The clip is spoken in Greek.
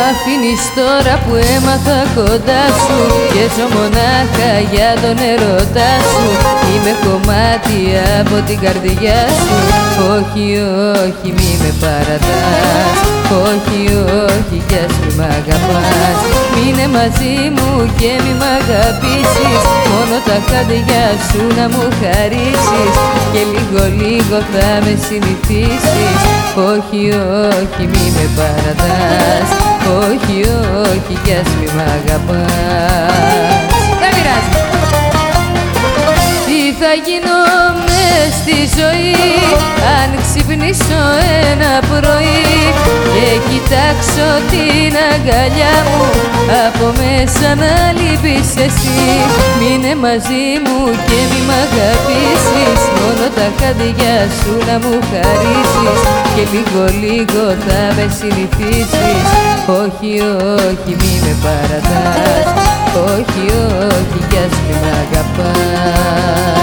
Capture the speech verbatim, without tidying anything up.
αφήνεις τώρα που έμαθα κοντά σου και ζω μονάχα για τον ερωτά σου. Είμαι κομμάτι από την καρδιά σου. Όχι, όχι, μη με παρατάς. Όχι, όχι, κι ας μη μ' αγαπάς. Μείνε μαζί μου και μη μ' αγαπήσεις. Μόνο τα χάδια σου να μου χαρίσεις και λίγο λίγο θα με συνηθίσεις. Όχι, όχι, μη με παρατάς. Όχι, όχι, κι ας μη μ' αγαπάς. Δεν πειράζει. Τι θα γίνω μες στη ζωή αν ξυπνήσω ένα πρωί και κοιτάξω την αγκαλιά μου από μέσα να λείπεις εσύ. Μείνε μαζί μου και μη μ' αγαπήσεις. Μόνο τα χάδια σου να μου χαρίσεις και λίγο λίγο θα με συνηθίσεις. Όχι, όχι, μη με παρατάς. Όχι, όχι, κι ας μη μ' αγαπάς.